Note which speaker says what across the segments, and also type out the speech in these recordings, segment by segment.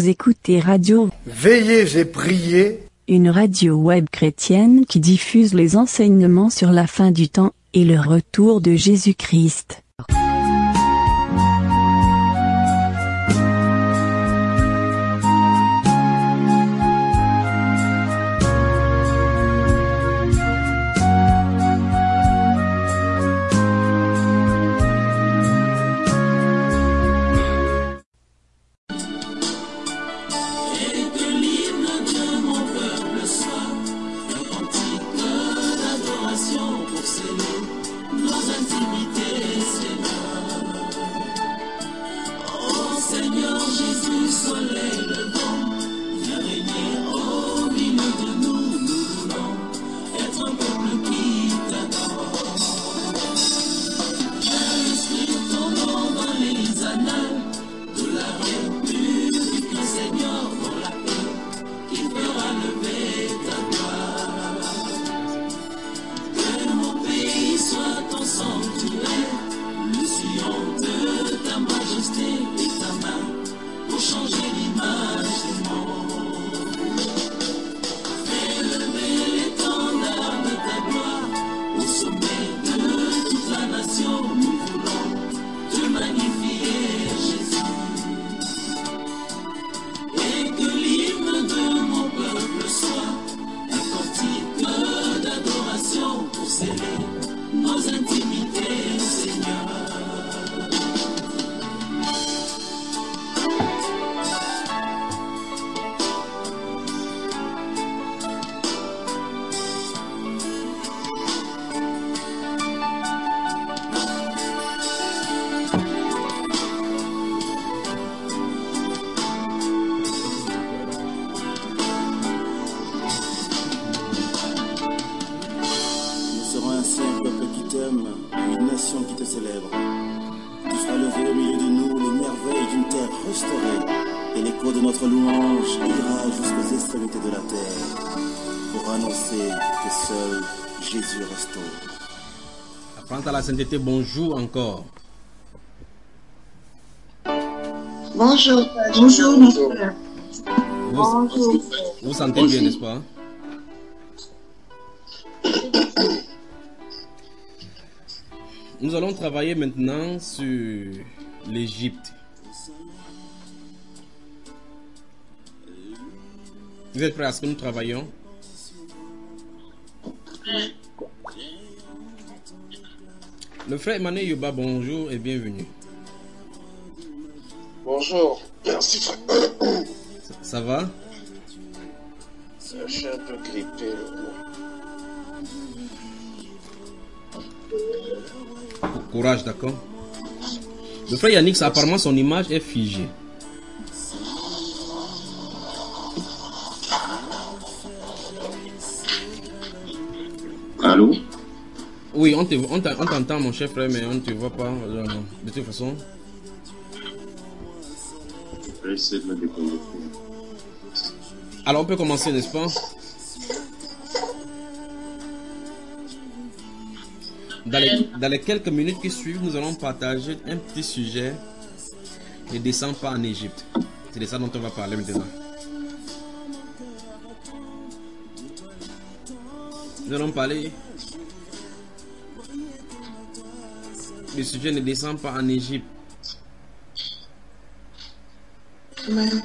Speaker 1: Vous écoutez Radio
Speaker 2: Veillez et priez,
Speaker 1: une radio web chrétienne qui diffuse les enseignements sur la fin du temps et le retour de Jésus-Christ.
Speaker 3: Apprendre à la sainteté, bonjour encore.
Speaker 4: Bonjour. Bonjour, mon frère.
Speaker 3: Bonjour. Vous sentez bien, n'est-ce pas? Nous allons travailler maintenant sur l'Égypte. Vous êtes prêts à ce que nous travaillions? Le frère Emmanuel Yoba, bonjour et bienvenue.
Speaker 5: Bonjour, merci frère.
Speaker 3: Ça va?
Speaker 5: Je suis un peu grippé.
Speaker 3: Courage, d'accord? Le frère Yannick, apparemment son image est figée.
Speaker 5: Allô?
Speaker 3: Oui, on t'entend mon cher frère, mais on ne te voit pas. De toute façon.
Speaker 5: Je vais essayer de me déconnecter.
Speaker 3: Alors on peut commencer, n'est-ce pas? Dans les quelques minutes qui suivent, nous allons partager un petit sujet. Ne descends pas en Égypte. C'est de ça dont on va parler maintenant. Nous allons parler. Le sujet ne descend pas en Égypte.
Speaker 4: Amen.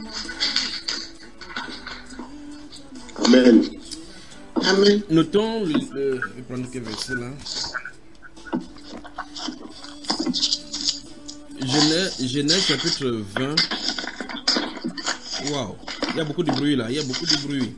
Speaker 5: Amen.
Speaker 4: Amen.
Speaker 3: Notons je vais prendre quel verset là. Genèse chapitre 20. Waouh, il y a beaucoup de bruit là, il y a beaucoup de bruit.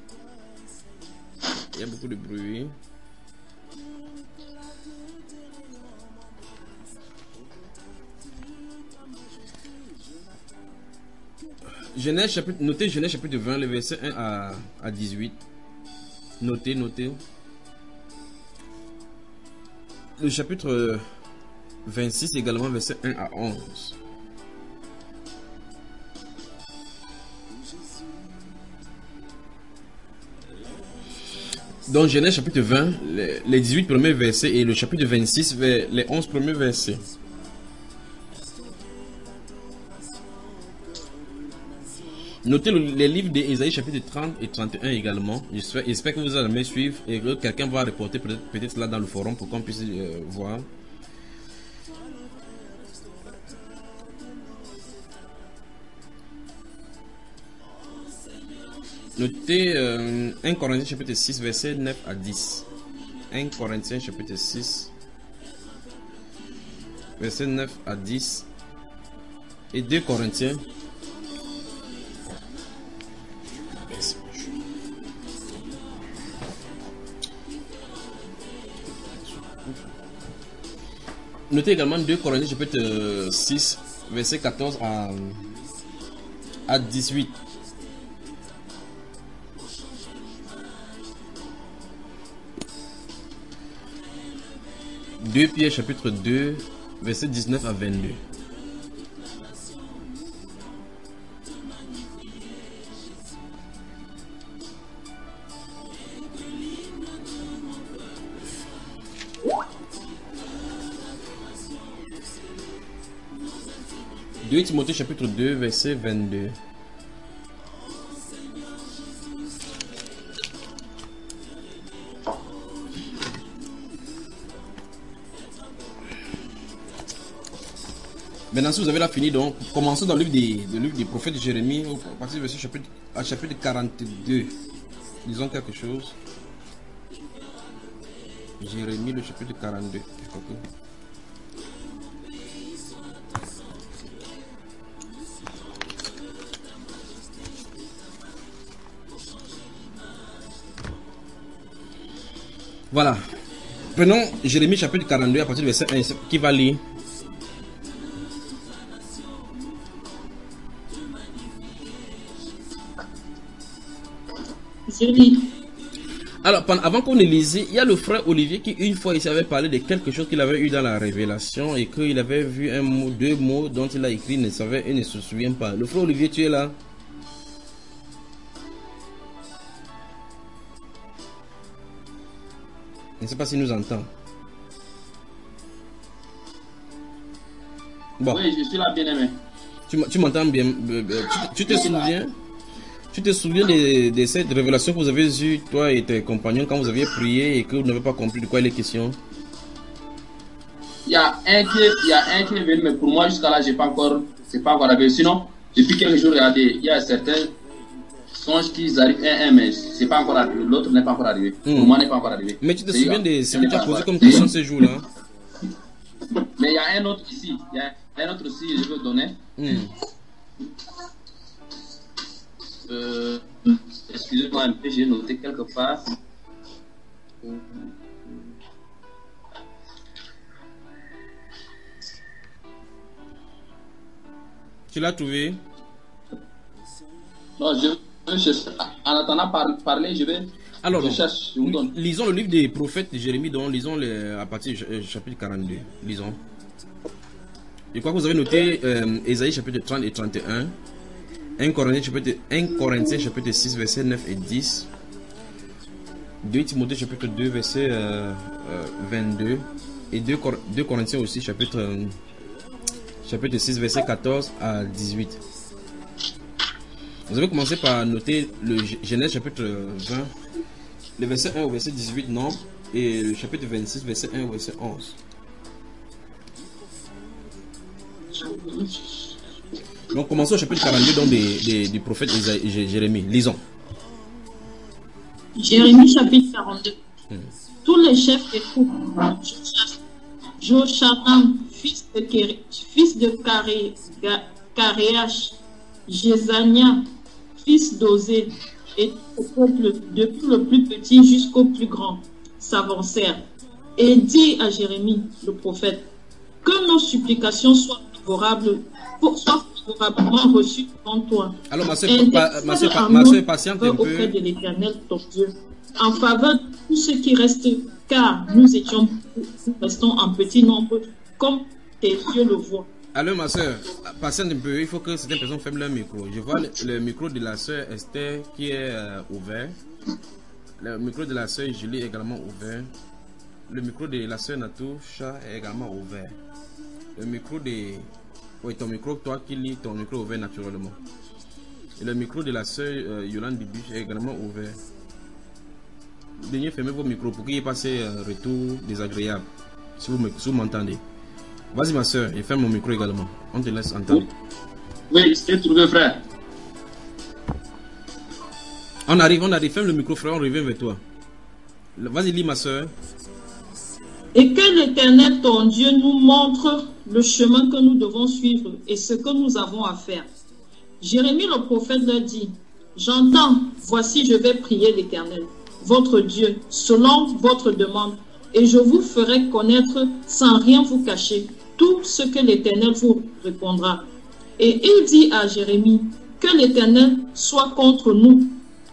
Speaker 3: Notez Genèse chapitre 20, le verset 1 à 18. Notez. Le chapitre 26 également, verset 1 à 11. Donc Genèse chapitre 20, les 18 premiers versets et le chapitre 26, les 11 premiers versets. Notez les livres d'Ésaïe chapitre 30 et 31 également. J'espère que vous allez me suivre et que quelqu'un va reporter peut-être là dans le forum pour qu'on puisse voir. Notez 1 Corinthiens chapitre 6 verset 9 à 10. 1 Corinthiens chapitre 6 verset 9 à 10 et 2 Corinthiens notez également 2 Corinthiens chapitre 6 verset 14 à 18. Deux Pierre chapitre 2 verset 19 à 22. Deux Timothée chapitre 2 verset 22. Maintenant, si vous avez là fini, donc commençons dans le livre des prophètes de Jérémie, à partir du verset chapitre 42. Disons quelque chose. Jérémie, le chapitre 42. Voilà. Prenons Jérémie chapitre 42 à partir du verset 1 qui va lire. Alors, avant qu'on ne lise, il y a le frère Olivier qui une fois il avait parlé de quelque chose qu'il avait eu dans la révélation et qu'il avait vu un mot, deux mots dont il a écrit, il ne savait et ne se souvient pas. Le frère Olivier, tu es là? Je ne sais pas s'il nous entend. Bon.
Speaker 6: Oui, je suis là, bien aimé.
Speaker 3: Tu m'entends bien? Tu te souviens? Tu te souviens de cette révélation que vous avez eue, toi et tes compagnons, quand vous aviez prié et que vous n'avez pas compris de quoi il est question?
Speaker 6: Il y a un qui est venu, mais pour moi, jusqu'à là, c'est pas encore arrivé. Sinon, depuis quelques jours, regardez, il y a certains songes qui arrivent mais c'est pas encore arrivé. L'autre n'est pas encore arrivé. Pour moi, n'est pas encore arrivé.
Speaker 3: Mais tu te souviens de ce que tu as posé comme question ces jours-là?
Speaker 6: Mais il y a un autre ici. Il y a un autre aussi, je veux donner. Excusez-moi un peu, j'ai noté quelque part.
Speaker 3: Tu l'as trouvé?
Speaker 6: Non, je cherche. En attendant parler, je vais.
Speaker 3: Alors,
Speaker 6: je cherche, je vous donne.
Speaker 3: Lisons le livre des prophètes de Jérémie, donc lisons à partir du chapitre 42. Lisons. Je crois que vous avez noté Ésaïe chapitre 30 et 31. 1 Corinthiens chapitre 6 verset 9 et 10. 2 Timothée chapitre 2 verset 22. Et 2 Corinthiens aussi chapitre 6 verset 14 à 18. Vous avez commencé par noter le Genèse chapitre 20, le verset 1 au verset 18, non? Et le chapitre 26 verset 1 au verset 11. Donc commençons au chapitre 42 donc du prophète Jérémie. Lisons.
Speaker 7: Jérémie chapitre 42. Tous les chefs des troupes, Jochanan, fils de Caréach, Jézania, fils d'Osée, et au peuple, depuis le plus petit jusqu'au plus grand, s'avancèrent et dit à Jérémie, le prophète, que nos supplications soient favorablement reçues devant toi.
Speaker 3: Alors ma soeur patiente un peu.
Speaker 7: Auprès de l'Éternel, ton Dieu, en faveur de tous ceux qui restent, car nous restons en petit nombre, comme tes yeux le voient.
Speaker 3: Alors ma soeur, patiente un peu, il faut que certaines personnes ferment leur micro. Je vois le micro de la soeur Esther qui est ouvert. Le micro de la soeur Julie est également ouvert. Le micro de la soeur Natoucha est également ouvert. Le micro de... Oui, ton micro, toi qui lis, ton micro ouvert naturellement. Et le micro de la sœur Yolande Bibuche est également ouvert. Daignez fermer vos micros pour qu'il y ait pas ces retours désagréables. Si vous m'entendez. Vas-y ma soeur, et ferme mon micro également. On te laisse entendre.
Speaker 6: Oui, c'est trouvé, frère.
Speaker 3: On arrive. Ferme le micro, frère, on revient vers toi. Vas-y, lis ma soeur.
Speaker 7: Et que l'Éternel, ton Dieu, nous montre le chemin que nous devons suivre et ce que nous avons à faire. Jérémie le prophète leur dit, j'entends, voici je vais prier l'Éternel, votre Dieu, selon votre demande, et je vous ferai connaître sans rien vous cacher tout ce que l'Éternel vous répondra. Et il dit à Jérémie, que l'Éternel soit contre nous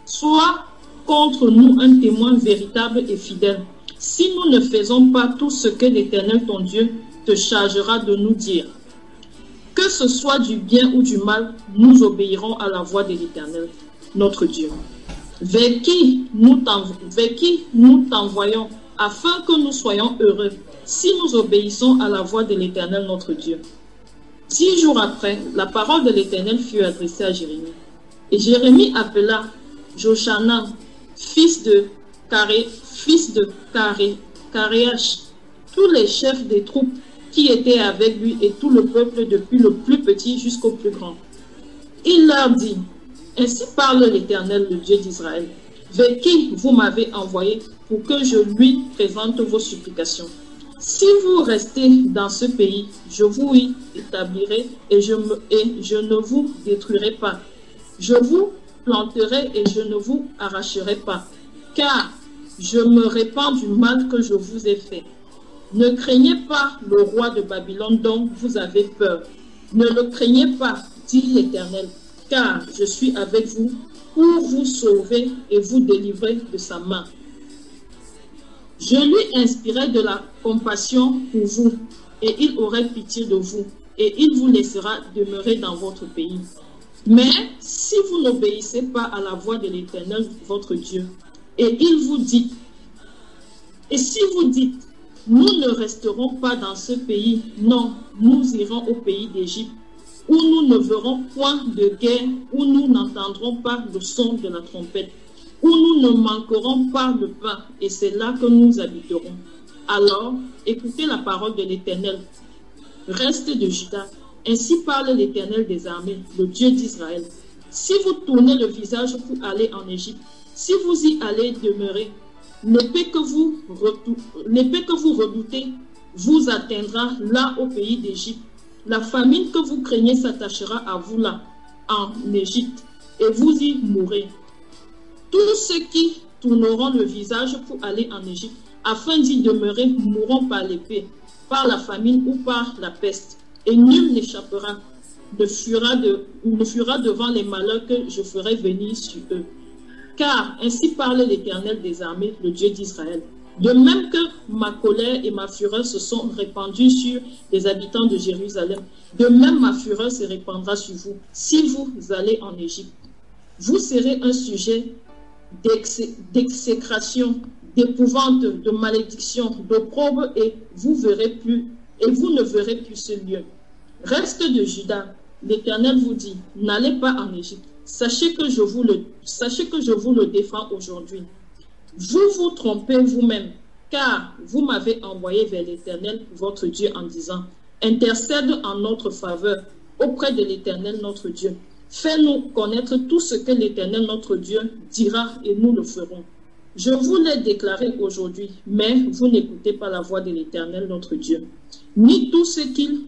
Speaker 7: un témoin véritable et fidèle, si nous ne faisons pas tout ce que l'Éternel ton Dieu te chargera de nous dire. Que ce soit du bien ou du mal, nous obéirons à la voix de l'Éternel, notre Dieu. Vers qui nous t'envoyons, afin que nous soyons heureux, si nous obéissons à la voix de l'Éternel, notre Dieu. 10 jours après, la parole de l'Éternel fut adressée à Jérémie. Et Jérémie appela Jochanan, fils de Caréach, tous les chefs des troupes qui étaient avec lui et tout le peuple depuis le plus petit jusqu'au plus grand. Il leur dit, ainsi parle l'Éternel, le Dieu d'Israël, vers qui vous m'avez envoyé pour que je lui présente vos supplications. Si vous restez dans ce pays, je vous y établirai et je ne vous détruirai pas. Je vous planterai et je ne vous arracherai pas, car je me répands du mal que je vous ai fait. Ne craignez pas le roi de Babylone dont vous avez peur. Ne le craignez pas, dit l'Éternel, car je suis avec vous pour vous sauver et vous délivrer de sa main. Je lui inspirai de la compassion pour vous, et il aurait pitié de vous, et il vous laissera demeurer dans votre pays. Mais si vous n'obéissez pas à la voix de l'Éternel, votre Dieu, et si vous dites, nous ne resterons pas dans ce pays, non, nous irons au pays d'Égypte, où nous ne verrons point de guerre, où nous n'entendrons pas le son de la trompette, où nous ne manquerons pas de pain, et c'est là que nous habiterons. Alors, écoutez la parole de l'Éternel, reste de Juda. Ainsi parle l'Éternel des armées, le Dieu d'Israël. Si vous tournez le visage pour aller en Égypte, si vous y allez demeurer, l'épée que vous redoutez vous atteindra là au pays d'Égypte. La famine que vous craignez s'attachera à vous là, en Égypte, et vous y mourrez. Tous ceux qui tourneront le visage pour aller en Égypte, afin d'y demeurer, mourront par l'épée, par la famine ou par la peste. Et nul n'échappera, ne fuira devant les malheurs que je ferai venir sur eux. Car ainsi parle l'Éternel des armées, le Dieu d'Israël. De même que ma colère et ma fureur se sont répandues sur les habitants de Jérusalem, de même ma fureur se répandra sur vous, si vous allez en Égypte. Vous serez un sujet d'exécration, d'épouvante, de malédiction, d'opprobre, et vous ne verrez plus ce lieu. Reste de Juda, l'Éternel vous dit, n'allez pas en Égypte. Sachez que je vous le défends aujourd'hui. Vous vous trompez vous-même, car vous m'avez envoyé vers l'Éternel, votre Dieu, en disant, intercède en notre faveur auprès de l'Éternel, notre Dieu. Fais-nous connaître tout ce que l'Éternel, notre Dieu, dira, et nous le ferons. Je vous l'ai déclaré aujourd'hui, mais vous n'écoutez pas la voix de l'Éternel, notre Dieu, ni tout ce qu'il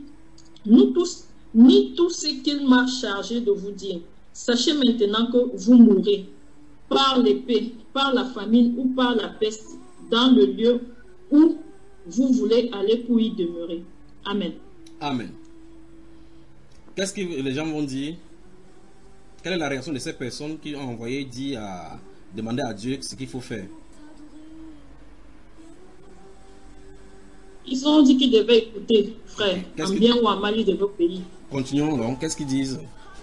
Speaker 7: m'a chargé de vous dire. Sachez maintenant que vous mourrez par l'épée, par la famine ou par la peste dans le lieu où vous voulez aller pour y demeurer. Amen.
Speaker 3: Amen. Qu'est-ce que les gens vont dire? Quelle est la réaction de ces personnes qui ont envoyé demander à Dieu ce qu'il faut faire?
Speaker 7: Ils ont dit qu'ils devaient écouter, frère, en bien ou en mal, ils devaient payer.
Speaker 3: Continuons donc. Qu'est-ce qu'ils disent?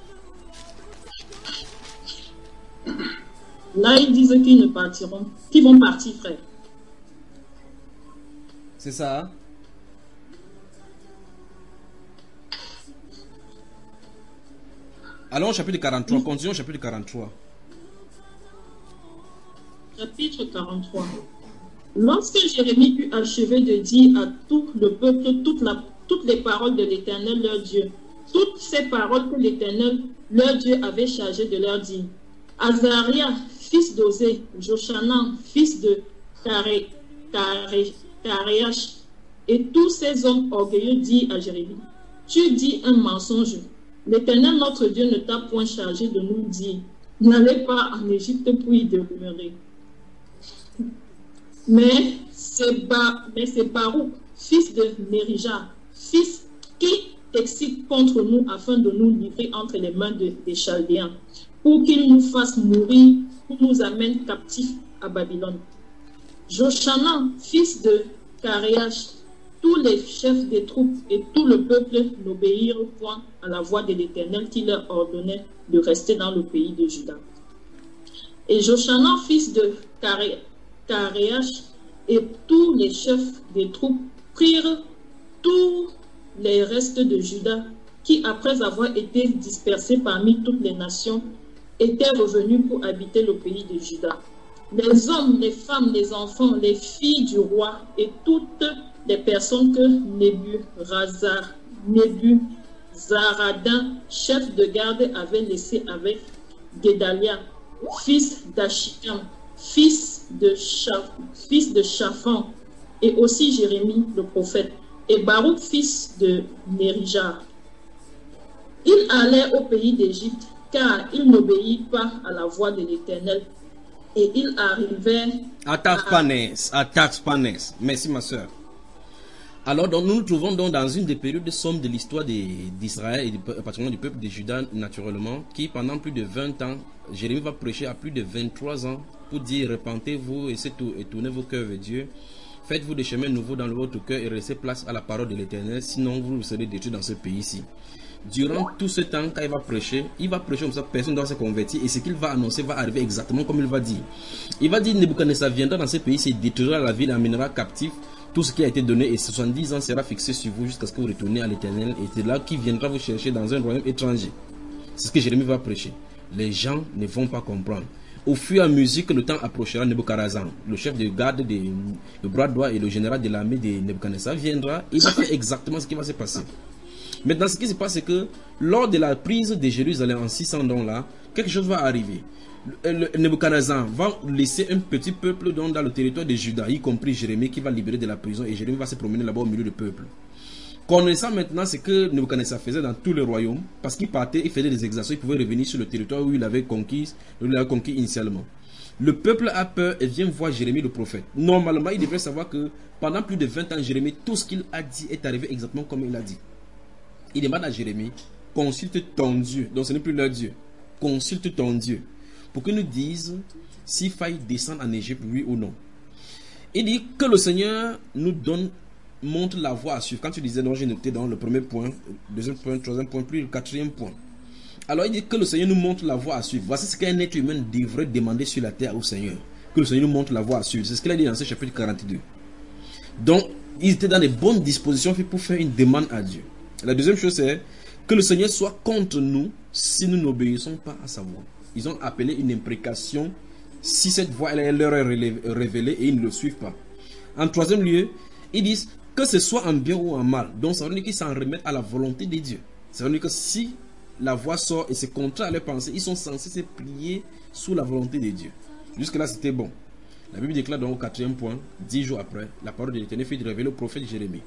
Speaker 7: Là, ils disent qu'ils ne partiront, qu'ils vont partir, frère.
Speaker 3: C'est ça? Allons au chapitre 43, continuons au chapitre 43.
Speaker 7: Chapitre 43. Lorsque Jérémie eut achevé de dire à tout le peuple toutes les paroles de l'Éternel leur Dieu, toutes ces paroles que l'Éternel leur Dieu avait chargé de leur dire, Azaria, fils d'Osée, Joshanan, fils de Karéach, et tous ces hommes orgueilleux dirent à Jérémie, tu dis un mensonge. L'Éternel notre Dieu ne t'a point chargé de nous dire, n'allez pas en Égypte pour y demeurer. Mais c'est Baruch, fils de Nérija, fils qui t'excite contre nous afin de nous livrer entre les mains des Chaldéens, pour qu'il nous fasse mourir, pour nous amène captifs à Babylone. Joshanan, fils de Karéach, tous les chefs des troupes et tout le peuple n'obéirent point à la voix de l'Éternel qui leur ordonnait de rester dans le pays de Juda. Et Joshanan, fils de Karéach, et tous les chefs des troupes prirent tous les restes de Juda qui, après avoir été dispersés parmi toutes les nations, étaient revenus pour habiter le pays de Juda. Les hommes, les femmes, les enfants, les filles du roi et toutes les personnes que Nebuzaradin, chef de garde, avait laissées avec Guédalia, fils d'Achikam, fils de Shaphan, et aussi Jérémie le prophète, et Baruch, fils de Nérija. Ils allaient au pays d'Égypte, car ils n'obéirent pas à la voix de l'Éternel, et ils arrivèrent
Speaker 3: à Taxpanès. Merci ma soeur. Alors donc, nous nous trouvons donc dans une des périodes sombres de l'histoire d'Israël et particulièrement du peuple de Juda naturellement, qui pendant plus de 20 ans, Jérémie va prêcher à plus de 23 ans pour dire repentez-vous et tournez vos cœurs vers Dieu. Faites-vous des chemins nouveaux dans votre cœur et laissez place à la parole de l'Éternel, sinon vous serez détruits dans ce pays-ci. Durant tout ce temps, quand il va prêcher comme ça, personne ne doit se convertir, et ce qu'il va annoncer va arriver exactement comme il va dire. Il va dire Nebuchadnezzar viendra dans ce pays, il détruira la ville, amènera captif tout ce qui a été donné, et 70 ans sera fixé sur vous jusqu'à ce que vous retourniez à l'Éternel, et c'est là qu'il viendra vous chercher dans un royaume étranger. C'est ce que Jérémie va prêcher. Les gens ne vont pas comprendre. Au fur et à mesure que le temps approchera, Nebuchadnezzar, le chef de garde, le bras droit et le général de l'armée de Nebuchadnezzar viendra, et il va faire exactement ce qui va se passer. Maintenant, ce qui se passe, c'est que lors de la prise de Jérusalem en 600 ans là, quelque chose va arriver. Nebuchadnezzar va laisser un petit peuple dans le territoire de Juda, y compris Jérémie qui va libérer de la prison, et Jérémie va se promener là-bas au milieu du peuple. Connaissant maintenant ce que Nebuchadnezzar faisait dans tous les royaumes, parce qu'il partait, il faisait des exactions, il pouvait revenir sur le territoire où il avait conquis initialement. Le peuple a peur et vient voir Jérémie le prophète. Normalement, il devrait savoir que pendant plus de 20 ans, Jérémie, tout ce qu'il a dit est arrivé exactement comme il a dit. Il demande à Jérémie, consulte ton Dieu, donc ce n'est plus leur Dieu, consulte ton Dieu, pour qu'il nous dise s'il faille descendre en Égypte, oui ou non. Il dit que le Seigneur nous montre la voie à suivre. Quand tu disais, donc j'ai noté dans le premier point, deuxième point, troisième point, puis le quatrième point. Alors il dit que le Seigneur nous montre la voie à suivre. Voici ce qu'un être humain devrait demander sur la terre au Seigneur. Que le Seigneur nous montre la voie à suivre. C'est ce qu'il a dit dans ce chapitre 42. Donc, ils étaient dans les bonnes dispositions pour faire une demande à Dieu. La deuxième chose, c'est que le Seigneur soit contre nous si nous n'obéissons pas à sa voix. Ils ont appelé une imprécation si cette voix elle leur est révélée et ils ne le suivent pas. En troisième lieu, ils disent que ce soit en bien ou en mal. Donc ça veut dire qu'ils s'en remettent à la volonté de Dieu. Ça veut dire que si la voix sort et c'est contraire à leur pensée, ils sont censés se plier sous la volonté de Dieu. Jusque là c'était bon. La Bible déclare donc au quatrième point, 10 jours après, la parole de l'Éternel fut révélée au prophète Jérémie,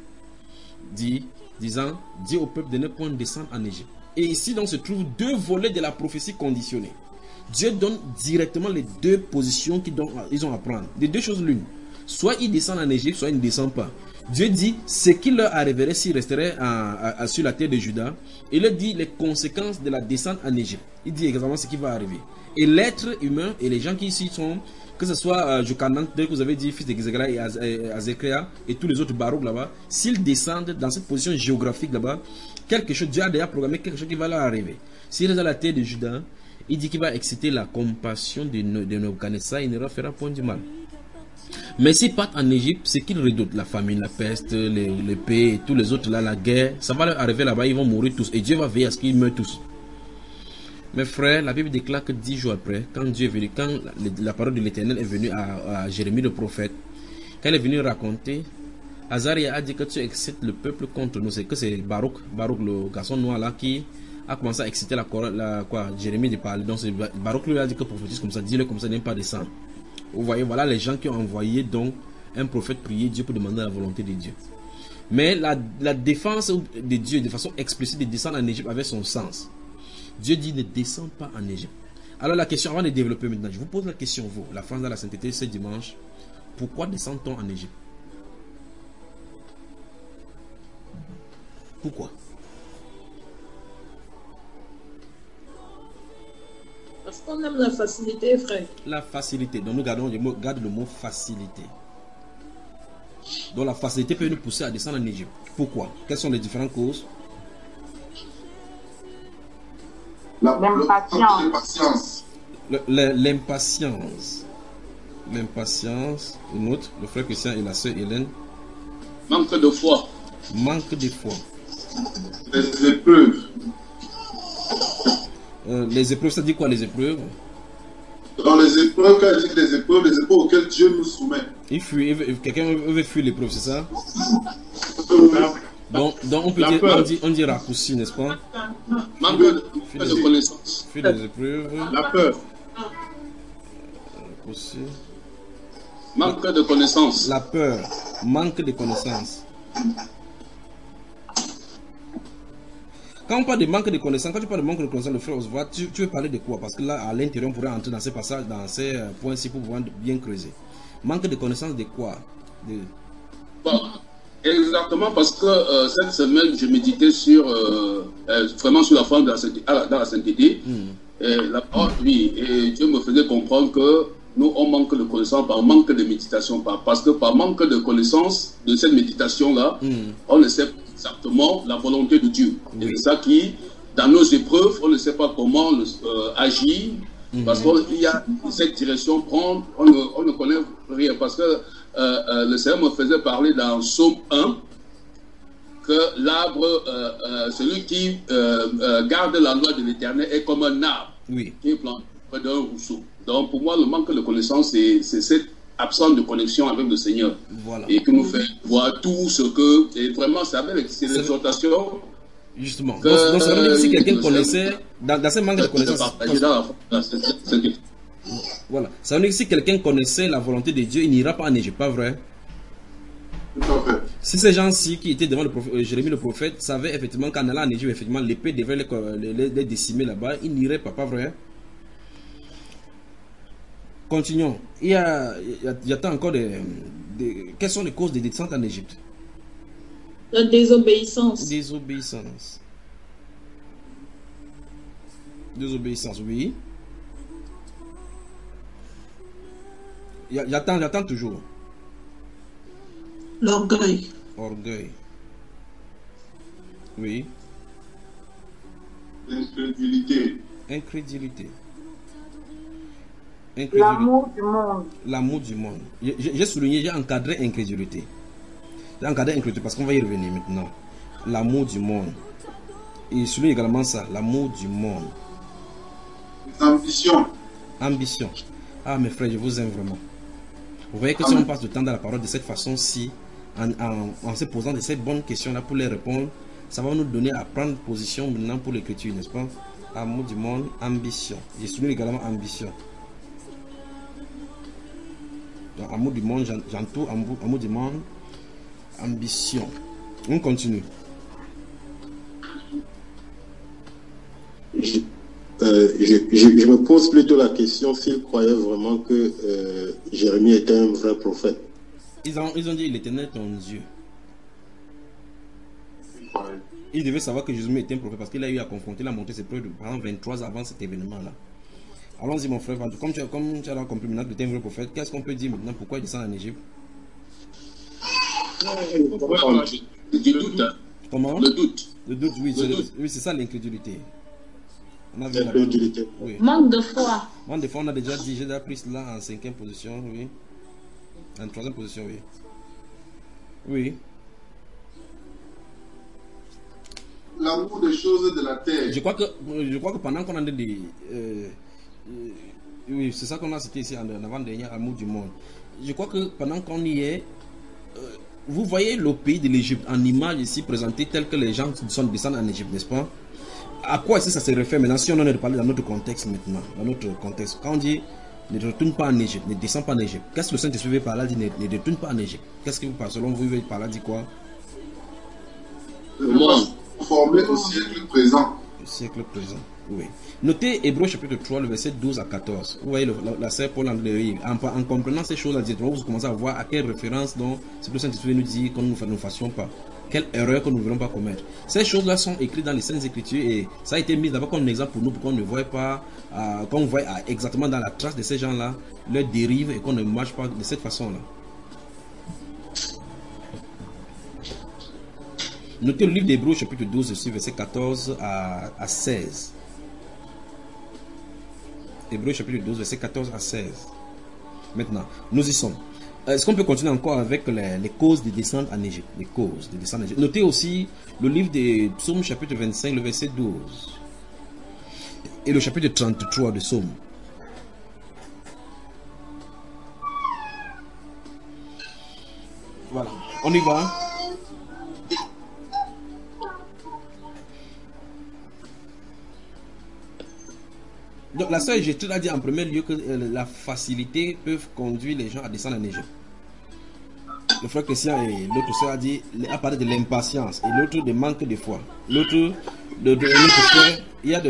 Speaker 3: disant, dis au peuple de ne point descendre en Égypte. Et ici donc se trouvent deux volets de la prophétie conditionnée. Dieu donne directement les deux positions qu'ils ont à prendre. Des deux choses l'une. Soit ils descendent en Égypte, soit ils ne descendent pas. Dieu dit ce qui leur arriverait s'ils resteraient sur la terre de Juda. Il leur dit les conséquences de la descente en Égypte. Il dit exactement ce qui va arriver. Et l'être humain et les gens qui ici sont, que ce soit Jochanan, que vous avez dit, fils de Gizegara et Azekria et tous les autres Baruch là-bas, s'ils descendent dans cette position géographique là-bas, quelque chose, Dieu a déjà programmé quelque chose qui va leur arriver. S'ils restent dans la terre de Juda, il dit qu'il va exciter la compassion de Nebuchadnezzar et ne leur fera point du mal. Mais s'ils partent en Égypte, c'est qu'ils redoutent la famine, la peste, l'épée et tous les autres là, la guerre, ça va leur arriver là-bas, ils vont mourir tous et Dieu va veiller à ce qu'ils meurent tous. Mes frères, la Bible déclare que 10 jours après, quand Dieu est venu, quand la parole de l'Éternel est venue à Jérémie le prophète, quand elle est venue raconter, Azaria a dit que tu excites le peuple contre nous. C'est que c'est Baruch, le garçon noir là, qui a commencé à exciter Jérémie de parler. Donc Baruch lui a dit que prophétise comme ça, dis-le comme ça, n'aime pas descendre. Vous voyez, voilà les gens qui ont envoyé donc un prophète prier Dieu pour demander la volonté de Dieu. Mais la défense de Dieu de façon explicite de descendre en Égypte avait son sens. Dieu dit ne descends pas en Égypte. Alors la question, avant de développer maintenant, je vous pose la question, vous, la France dans la sainteté ce dimanche, pourquoi descend-on en Égypte? Pourquoi?
Speaker 7: Parce qu'on aime la facilité, frère.
Speaker 3: La facilité. Donc nous gardons le mot facilité. Donc la facilité peut nous pousser à descendre en Égypte. Pourquoi? Quelles sont les différentes causes?
Speaker 8: L'impatience.
Speaker 3: L'impatience. L'impatience. Une autre, le frère Christian et la sœur Hélène.
Speaker 6: Manque de foi.
Speaker 3: Manque de foi.
Speaker 8: Les épreuves.
Speaker 3: Les épreuves, ça dit quoi les épreuves?
Speaker 8: Dans les épreuves, quand je dis les épreuves auxquelles Dieu nous soumet.
Speaker 3: Quelqu'un veut fuir l'épreuve, c'est ça? Donc on peut dire, on dit raccourci, n'est-ce pas?
Speaker 6: Manque de connaissance.
Speaker 3: Fuir les épreuves.
Speaker 6: La peur.
Speaker 3: Raccourci.
Speaker 6: Manque de connaissance.
Speaker 3: La peur. Manque de connaissance. Quand on parle de manque de connaissance, quand tu parles de manque de connaissance, le frère Oswald, tu veux parler de quoi? Parce que là, à l'intérieur, on pourrait entrer dans ces passages, dans ces points-ci pour pouvoir bien creuser. Manque de connaissance de quoi?
Speaker 6: Bon, exactement, parce que cette semaine, je méditais sur, vraiment sur la forme dans la sainteté. La parole, oui, et Dieu me faisait comprendre que nous, on manque de connaissance par manque de méditation. Parce que par manque de connaissance de cette méditation-là, on ne sait pas exactement la volonté de Dieu. Et c'est ça qui, dans nos épreuves, on ne sait pas comment agir, parce qu'il y a cette direction prendre, on ne connaît rien. Parce que le Seigneur me faisait parler dans Psaume 1 que l'arbre, celui qui garde la loi de l'Éternel est comme un arbre qui est planté près d'un rousseau. Donc pour moi, le manque de connaissance, c'est cette absence de connexion avec le Seigneur, et qui nous fait voir tout ce que, et vraiment c'est avec l'exhortation
Speaker 3: justement. Donc ça veut dire que si quelqu'un connaissait dans ce manque de connaissance, voilà, ça veut dire que si quelqu'un connaissait la volonté de Dieu, il n'ira pas en Égypte, pas vrai? Si ces gens-ci qui étaient devant Jérémie le prophète savaient effectivement qu'en allant en Égypte, effectivement l'épée devait les décimer là-bas, ils n'iraient pas vrai? Continuons. Il y a encore quelles sont les causes des descentes en Égypte?
Speaker 7: La désobéissance.
Speaker 3: Désobéissance. Désobéissance, oui. J'attends toujours.
Speaker 4: L'orgueil.
Speaker 3: Orgueil. Oui.
Speaker 8: L'incrédulité.
Speaker 3: Incrédulité.
Speaker 9: L'amour du monde.
Speaker 3: L'amour du monde. J'ai souligné, j'ai encadré incrédulité. J'ai encadré incrédulité parce qu'on va y revenir maintenant. L'amour du monde. Et souligne également ça, l'amour du monde.
Speaker 8: Ambition.
Speaker 3: Ambition. Ah mes frères, je vous aime vraiment. Vous voyez que si on passe du temps dans la parole de cette façon-ci, en se posant de ces bonnes questions-là pour les répondre, ça va nous donner à prendre position maintenant pour l'écriture, n'est-ce pas? Amour du monde, ambition. J'ai souligné également ambition. Donc, amour du monde, j'entoure amour du monde, ambition. On continue.
Speaker 10: Je me pose plutôt la question s'ils croyaient vraiment que Jérémie était un vrai prophète.
Speaker 3: Ils ont dit l'Éternel est ton Dieu. Ils devaient savoir que Jérémie était un prophète parce qu'il a eu à confronter, il a monté ses preuves pendant 23 ans avant cet événement-là. Allons-y mon frère, comme tu as compris maintenant que tu es un vrai prophète, qu'est-ce qu'on peut dire maintenant? Pourquoi il descend en Égypte?
Speaker 6: Du doute.
Speaker 3: Comment?
Speaker 6: Le doute.
Speaker 3: Le doute, oui, c'est ça l'incrédulité.
Speaker 7: Oui. Manque de foi.
Speaker 3: Manque de foi, on a déjà dit, j'ai déjà pris cela en 5e position, oui. En 3e position, oui. Oui.
Speaker 8: l'amour des choses de la terre.
Speaker 3: Je crois que pendant qu'on a des... oui, c'est ça qu'on a cité ici en avant-dernier, amour du monde. Je crois que pendant qu'on y est, vous voyez le pays de l'Égypte en image ici présenté tel que les gens sont descendus en Égypte, n'est-ce pas? À quoi est-ce que ça se réfère maintenant si on en est de parler dans notre contexte maintenant, dans notre contexte? Quand on dit ne retourne pas en Égypte, ne descend pas en Égypte, qu'est-ce que le Saint-Esprit veut par là dit ne retourne pas en Égypte? Qu'est-ce que selon vous veut par là dit quoi?
Speaker 8: Formé au siècle présent.
Speaker 3: Le siècle présent, oui. Notez Hébreux chapitre 3, le verset 12 à 14. Vous voyez la sœur Paul en comprenant ces choses-là, vous commencez à voir à quelle référence donc ce que le Saint-Esprit nous dit qu'on ne nous fassions pas. Quelle erreur que nous ne voulons pas commettre. Ces choses-là sont écrites dans les Saintes Écritures et ça a été mis d'abord comme exemple pour nous, pour qu'on ne voit pas, qu'on voit exactement dans la trace de ces gens-là, leur dérive et qu'on ne marche pas de cette façon-là. Notez le livre d'Hébreux chapitre 12, verset 14 à 16. Hébreux chapitre 12, verset 14 à 16. Maintenant, nous y sommes. Est-ce qu'on peut continuer encore avec les causes de descente en Égypte? Les causes de descente en Égypte. Notez aussi le livre des Psaumes chapitre 25, le verset 12. Et le chapitre 33 de Psaumes. Voilà, on y va. Donc la sœur Gertrude a dit en premier lieu que la facilité peut conduire les gens à descendre en Égypte. Le frère Christian et l'autre sœur a parlé de l'impatience et l'autre de manque de foi. L'autre frère, il y a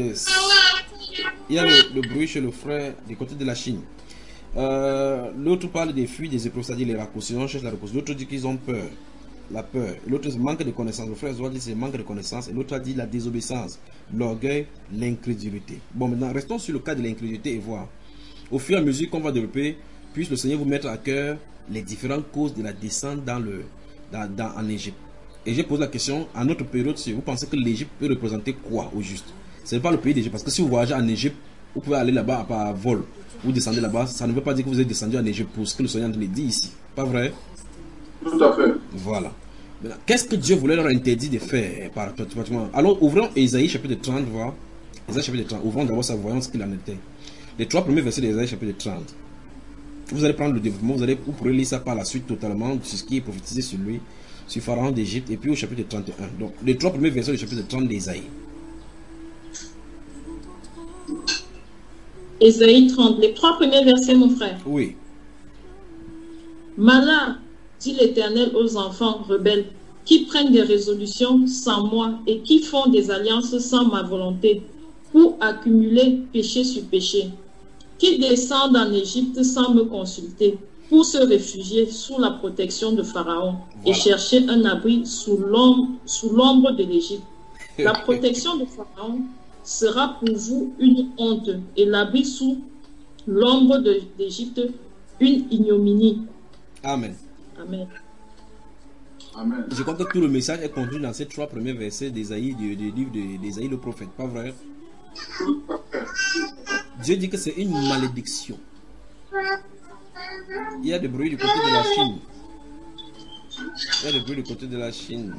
Speaker 3: le bruit chez le frère du côté de la Chine. L'autre parle des fuites des épreuves, c'est-à-dire les raccourcis. On cherche la raccourci. L'autre dit qu'ils ont peur. La peur. L'autre manque de connaissance. Le frère Zoa dit c'est manque de connaissance. Et l'autre a dit la désobéissance, l'orgueil, l'incrédulité. Bon, maintenant, restons sur le cas de l'incrédulité et voir. Au fur et à mesure qu'on va développer, puisse le Seigneur vous mettre à cœur les différentes causes de la descente en Égypte. Et j'ai posé la question à notre période, si vous pensez que l'Égypte peut représenter quoi au juste? Ce n'est pas le pays d'Égypte. Parce que si vous voyagez en Égypte, vous pouvez aller là-bas par vol. Vous descendez là-bas, ça ne veut pas dire que vous êtes descendu en Égypte pour ce que le Seigneur nous dit ici. Pas vrai?
Speaker 8: Tout à fait.
Speaker 3: Voilà. Qu'est-ce que Dieu voulait leur interdire de faire par pratiquement? Alors, ouvrons Ésaïe chapitre 30, voir. Ésaïe chapitre 30. Ouvrons d'abord ça, voyons ce qu'il en était. Les 3 premiers versets d'Ésaïe chapitre 30. Vous allez prendre le développement, vous pourrez lire ça par la suite totalement, sur ce qui est prophétisé sur lui, sur Pharaon d'Égypte, et puis au chapitre 31. Donc, les 3 premiers versets du chapitre 30 d'Ésaïe.
Speaker 7: Ésaïe 30, les 3 premiers versets, mon frère.
Speaker 3: Oui.
Speaker 7: Malheur, dit l'Éternel aux enfants rebelles, qui prennent des résolutions sans moi et qui font des alliances sans ma volonté, pour accumuler péché sur péché, qui descendent en Égypte sans me consulter, pour se réfugier sous la protection de Pharaon, voilà, et chercher un abri sous l'ombre de l'Égypte. La protection de Pharaon sera pour vous une honte, et l'abri sous l'ombre de l'Égypte une ignominie.
Speaker 3: Amen.
Speaker 7: Amen.
Speaker 8: Amen.
Speaker 3: Je crois que tout le message est contenu dans ces 3 premiers versets d'Ésaïe, du livre d'Ésaïe le prophète, pas vrai? Dieu dit que c'est une malédiction. Il y a des bruits du côté de la Chine. Il y a des bruits du côté de la Chine.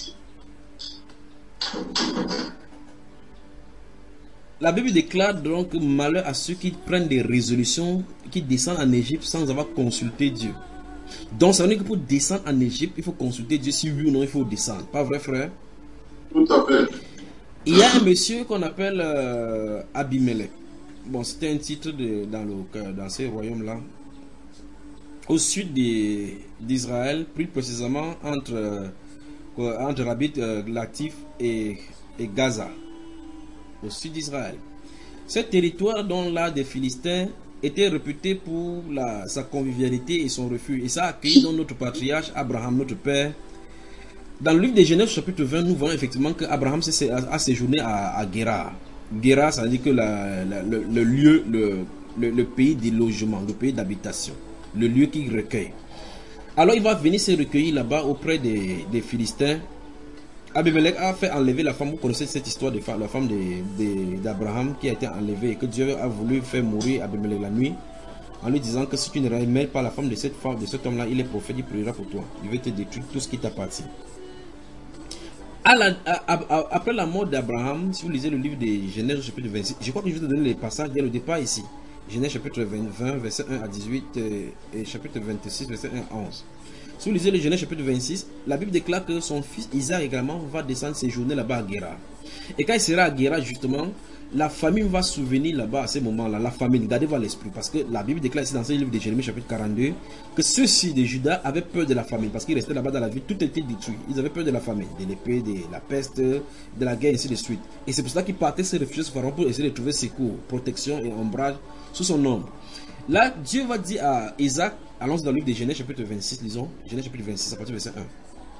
Speaker 3: La Bible déclare donc malheur à ceux qui prennent des résolutions, qui descendent en Égypte sans avoir consulté Dieu. Donc ça veut dire que pour descendre en Égypte, il faut consulter Dieu si oui ou non il faut descendre. Pas vrai, frère?
Speaker 8: Tout à fait.
Speaker 3: Il y a un monsieur qu'on appelle Abimelech. Bon, c'était un titre dans ces royaumes-là. Au sud d'Israël, plus précisément entre Rabith, Latif et Gaza. Au sud d'Israël. Ce territoire dont là des Philistins était réputé pour sa convivialité et son refuge. Et ça a accueilli dans notre patriarche Abraham, notre père. Dans le livre de Genèse, chapitre 20, nous voyons effectivement qu'Abraham a séjourné à Guérar. Guérar, ça veut dire que le lieu, le pays de logement, le pays d'habitation, le lieu qui recueille. Alors il va venir se recueillir là-bas auprès des Philistins. Abimelech a fait enlever la femme. Vous connaissez cette histoire de la femme d'Abraham qui a été enlevée et que Dieu a voulu faire mourir Abimelech la nuit en lui disant que si tu ne ramènes pas la femme de cet homme-là, il est prophète, il priera pour toi. Il veut te détruire tout ce qui t'appartient. Après la mort d'Abraham, si vous lisez le livre de Genèse chapitre 26, je crois que je vous ai donné les passages dès le départ ici. Genèse chapitre 20, verset 1 à 18 et chapitre 26, verset 1 à 11. Si vous lisez le Genèse chapitre 26, la Bible déclare que son fils Isaac également va descendre séjourner là-bas à Guérar. Et quand il sera à Guérar, justement, la famille va se souvenir là-bas à ce moment-là. La famille, gardez-vous à l'esprit. Parce que la Bible déclare ici dans ce livre de Jérémie chapitre 42 que ceux-ci de Juda avaient peur de la famine. Parce qu'ils restaient là-bas dans la ville, tout était détruit. Ils avaient peur de la famine, de l'épée, de la peste, de la guerre, ainsi de suite. Et c'est pour cela qu'ils partaient se réfugier sur Pharaon pour essayer de trouver secours, protection et ombrage sous son nom. Là, Dieu va dire à Isaac, allons dans le livre de Genèse chapitre 26, lisons. Genèse chapitre 26, à partir du verset 1.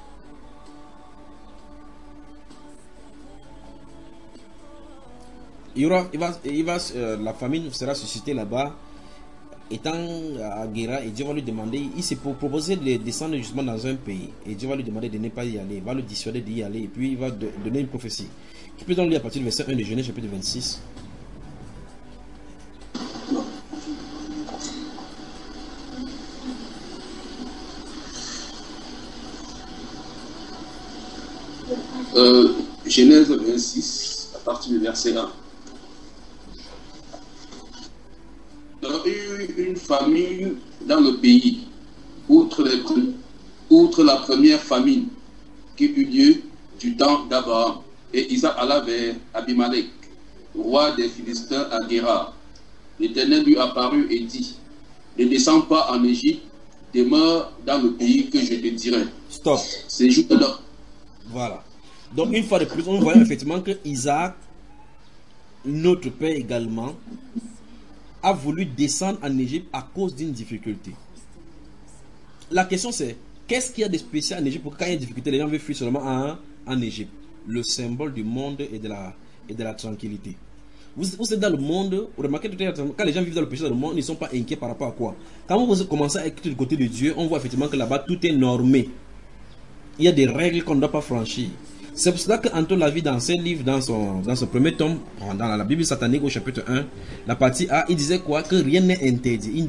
Speaker 3: La famine sera suscitée là-bas, étant à Guéra, et Dieu va lui demander, il s'est proposé de descendre justement dans un pays, et Dieu va lui demander de ne pas y aller, il va le dissuader d'y aller, et puis il va donner une prophétie. Qui peut donc lire à partir du verset 1 de Genèse chapitre 26.
Speaker 5: Genèse 26, à partir du verset 1. Il y a eu une famine dans le pays, outre la première famine qui eut lieu du temps d'Abraham. Et Isaac alla vers Abimelech, roi des Philistins à Guérar. L'Éternel lui apparut et dit, ne descends pas en Égypte, demeure dans le pays que je te dirai.
Speaker 3: Stop.
Speaker 5: C'est juste là.
Speaker 3: Voilà. Donc une fois de plus, on voit effectivement que Isaac, notre père également, a voulu descendre en Égypte à cause d'une difficulté. La question c'est, qu'est-ce qu'il y a de spécial en Égypte pour que quand il y a une difficulté, les gens veulent fuir seulement en Égypte? Le symbole du monde et de la tranquillité. Vous êtes dans le monde, vous remarquez que quand les gens vivent dans le péché dans le monde, ils ne sont pas inquiets par rapport à quoi? Quand vous commencez à écouter du côté de Dieu, on voit effectivement que là-bas tout est normé. Il y a des règles qu'on ne doit pas franchir. C'est pour cela qu'Antoine Lavie, dans ses livres, dans son premier tome, dans la Bible satanique au chapitre 1, la partie A, il disait quoi? Que rien n'est interdit.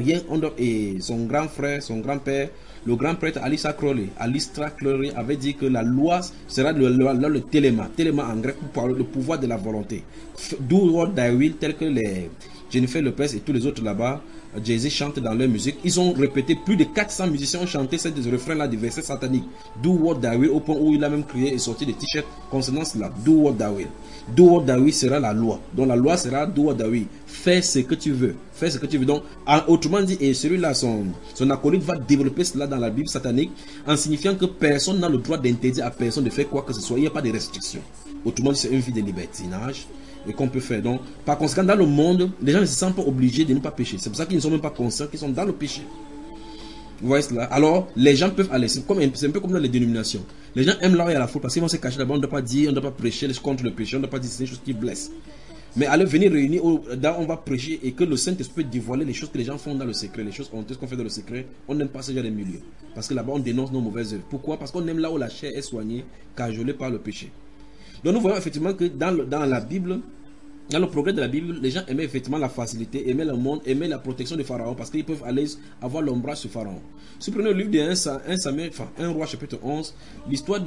Speaker 3: Et son grand frère, son grand-père, le grand prêtre Alistair Crowley avait dit que la loi sera le téléma. Téléma en grec pour parler le pouvoir de la volonté. Do what thy will, tel que les Jennifer Lopez et tous les autres là-bas, Jay-Z chantent dans leur musique. Ils ont répété, plus de 400 musiciens ont chanté ce refrain-là du verset satanique. Do what thou will, au point où il a même crié et sorti des t-shirts concernant cela. Do what thou will. Do what thou will sera la loi. Donc la loi sera do what thou will. Fais ce que tu veux. Fais ce que tu veux. Donc, autrement dit, et celui-là, son acolyte va développer cela dans la Bible satanique en signifiant que personne n'a le droit d'interdire à personne de faire quoi que ce soit. Il n'y a pas de restrictions. Autrement dit, c'est une vie de libertinage et qu'on peut faire. Donc, par conséquent, dans le monde, les gens ne se sentent pas obligés de ne pas pécher. C'est pour ça qu'ils ne sont même pas conscients qu'ils sont dans le péché. Vous voyez cela? Alors, les gens peuvent aller. C'est un peu comme dans les dénominations. Les gens aiment là où il y a la foule parce qu'ils vont se cacher là-bas. On ne doit pas dire, on ne doit pas prêcher contre le péché. On ne doit pas dire ces choses qui blessent. Mais allez venir réunir, là on va prêcher et que le Saint-Esprit dévoiler les choses que les gens font dans le secret, les choses honteuses qu'on fait dans le secret. On n'aime pas ce genre de milieu. Parce que là-bas on dénonce nos mauvaises œuvres. Pourquoi? Parce qu'on aime là où la chair est soignée, cajolée par le péché. Donc nous voyons effectivement que dans la Bible, dans le progrès de la Bible, les gens aimaient effectivement la facilité, aimaient le monde, aimaient la protection de Pharaon parce qu'ils peuvent aller avoir l'ombrage sur Pharaon. Si vous prenez le livre de 1 roi chapitre 11, l'histoire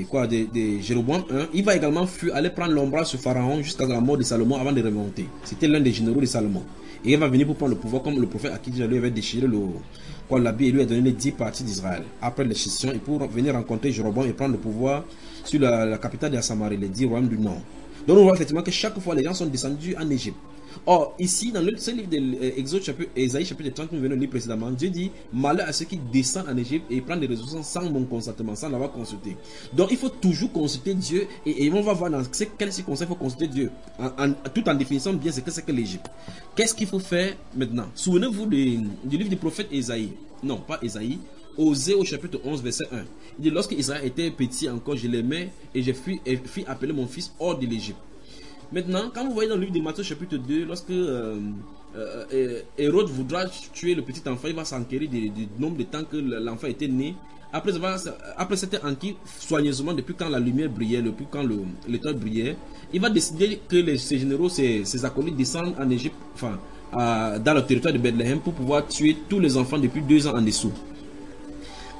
Speaker 3: de Jéroboam 1, il va également aller prendre l'ombrage sur Pharaon jusqu'à la mort de Salomon avant de remonter. C'était l'un des généraux de Salomon. Et il va venir pour prendre le pouvoir comme le prophète Akidja lui avait déchiré l'habit et lui a donné les 10 parties d'Israël après les scissions et pour venir rencontrer Jéroboam et prendre le pouvoir sur la capitale de la Samarie, les 10 royaumes du Nord. Donc on voit effectivement que chaque fois les gens sont descendus en Égypte. Or, ici, dans ce livre d'Exode, Ésaïe chapitre 30, nous venons de lire précédemment, Dieu dit, malheur à ceux qui descendent en Égypte et prennent des résolutions sans mon consentement, sans l'avoir consulté. Donc, il faut toujours consulter Dieu et on va voir dans quelles circonstances il faut consulter Dieu, tout en définissant bien ce que c'est que l'Égypte. Qu'est-ce qu'il faut faire maintenant? Souvenez-vous du livre du prophète Ésaïe. Non, pas Ésaïe. Osée au chapitre 11, verset 1. Il dit, lorsque Israël était petit encore, je l'aimais et je fis appeler mon fils hors de l'Égypte. Maintenant, quand vous voyez dans le livre de Matthieu chapitre 2, lorsque Hérode voudra tuer le petit enfant, il va s'enquérir du nombre de temps que l'enfant était né. Après s'être enquis soigneusement depuis quand la lumière brillait, depuis quand l'étoile brillait, il va décider que ses généraux, ses acolytes descendent en Égypte, enfin, dans le territoire de Bethléem pour pouvoir tuer tous les enfants depuis 2 ans en dessous.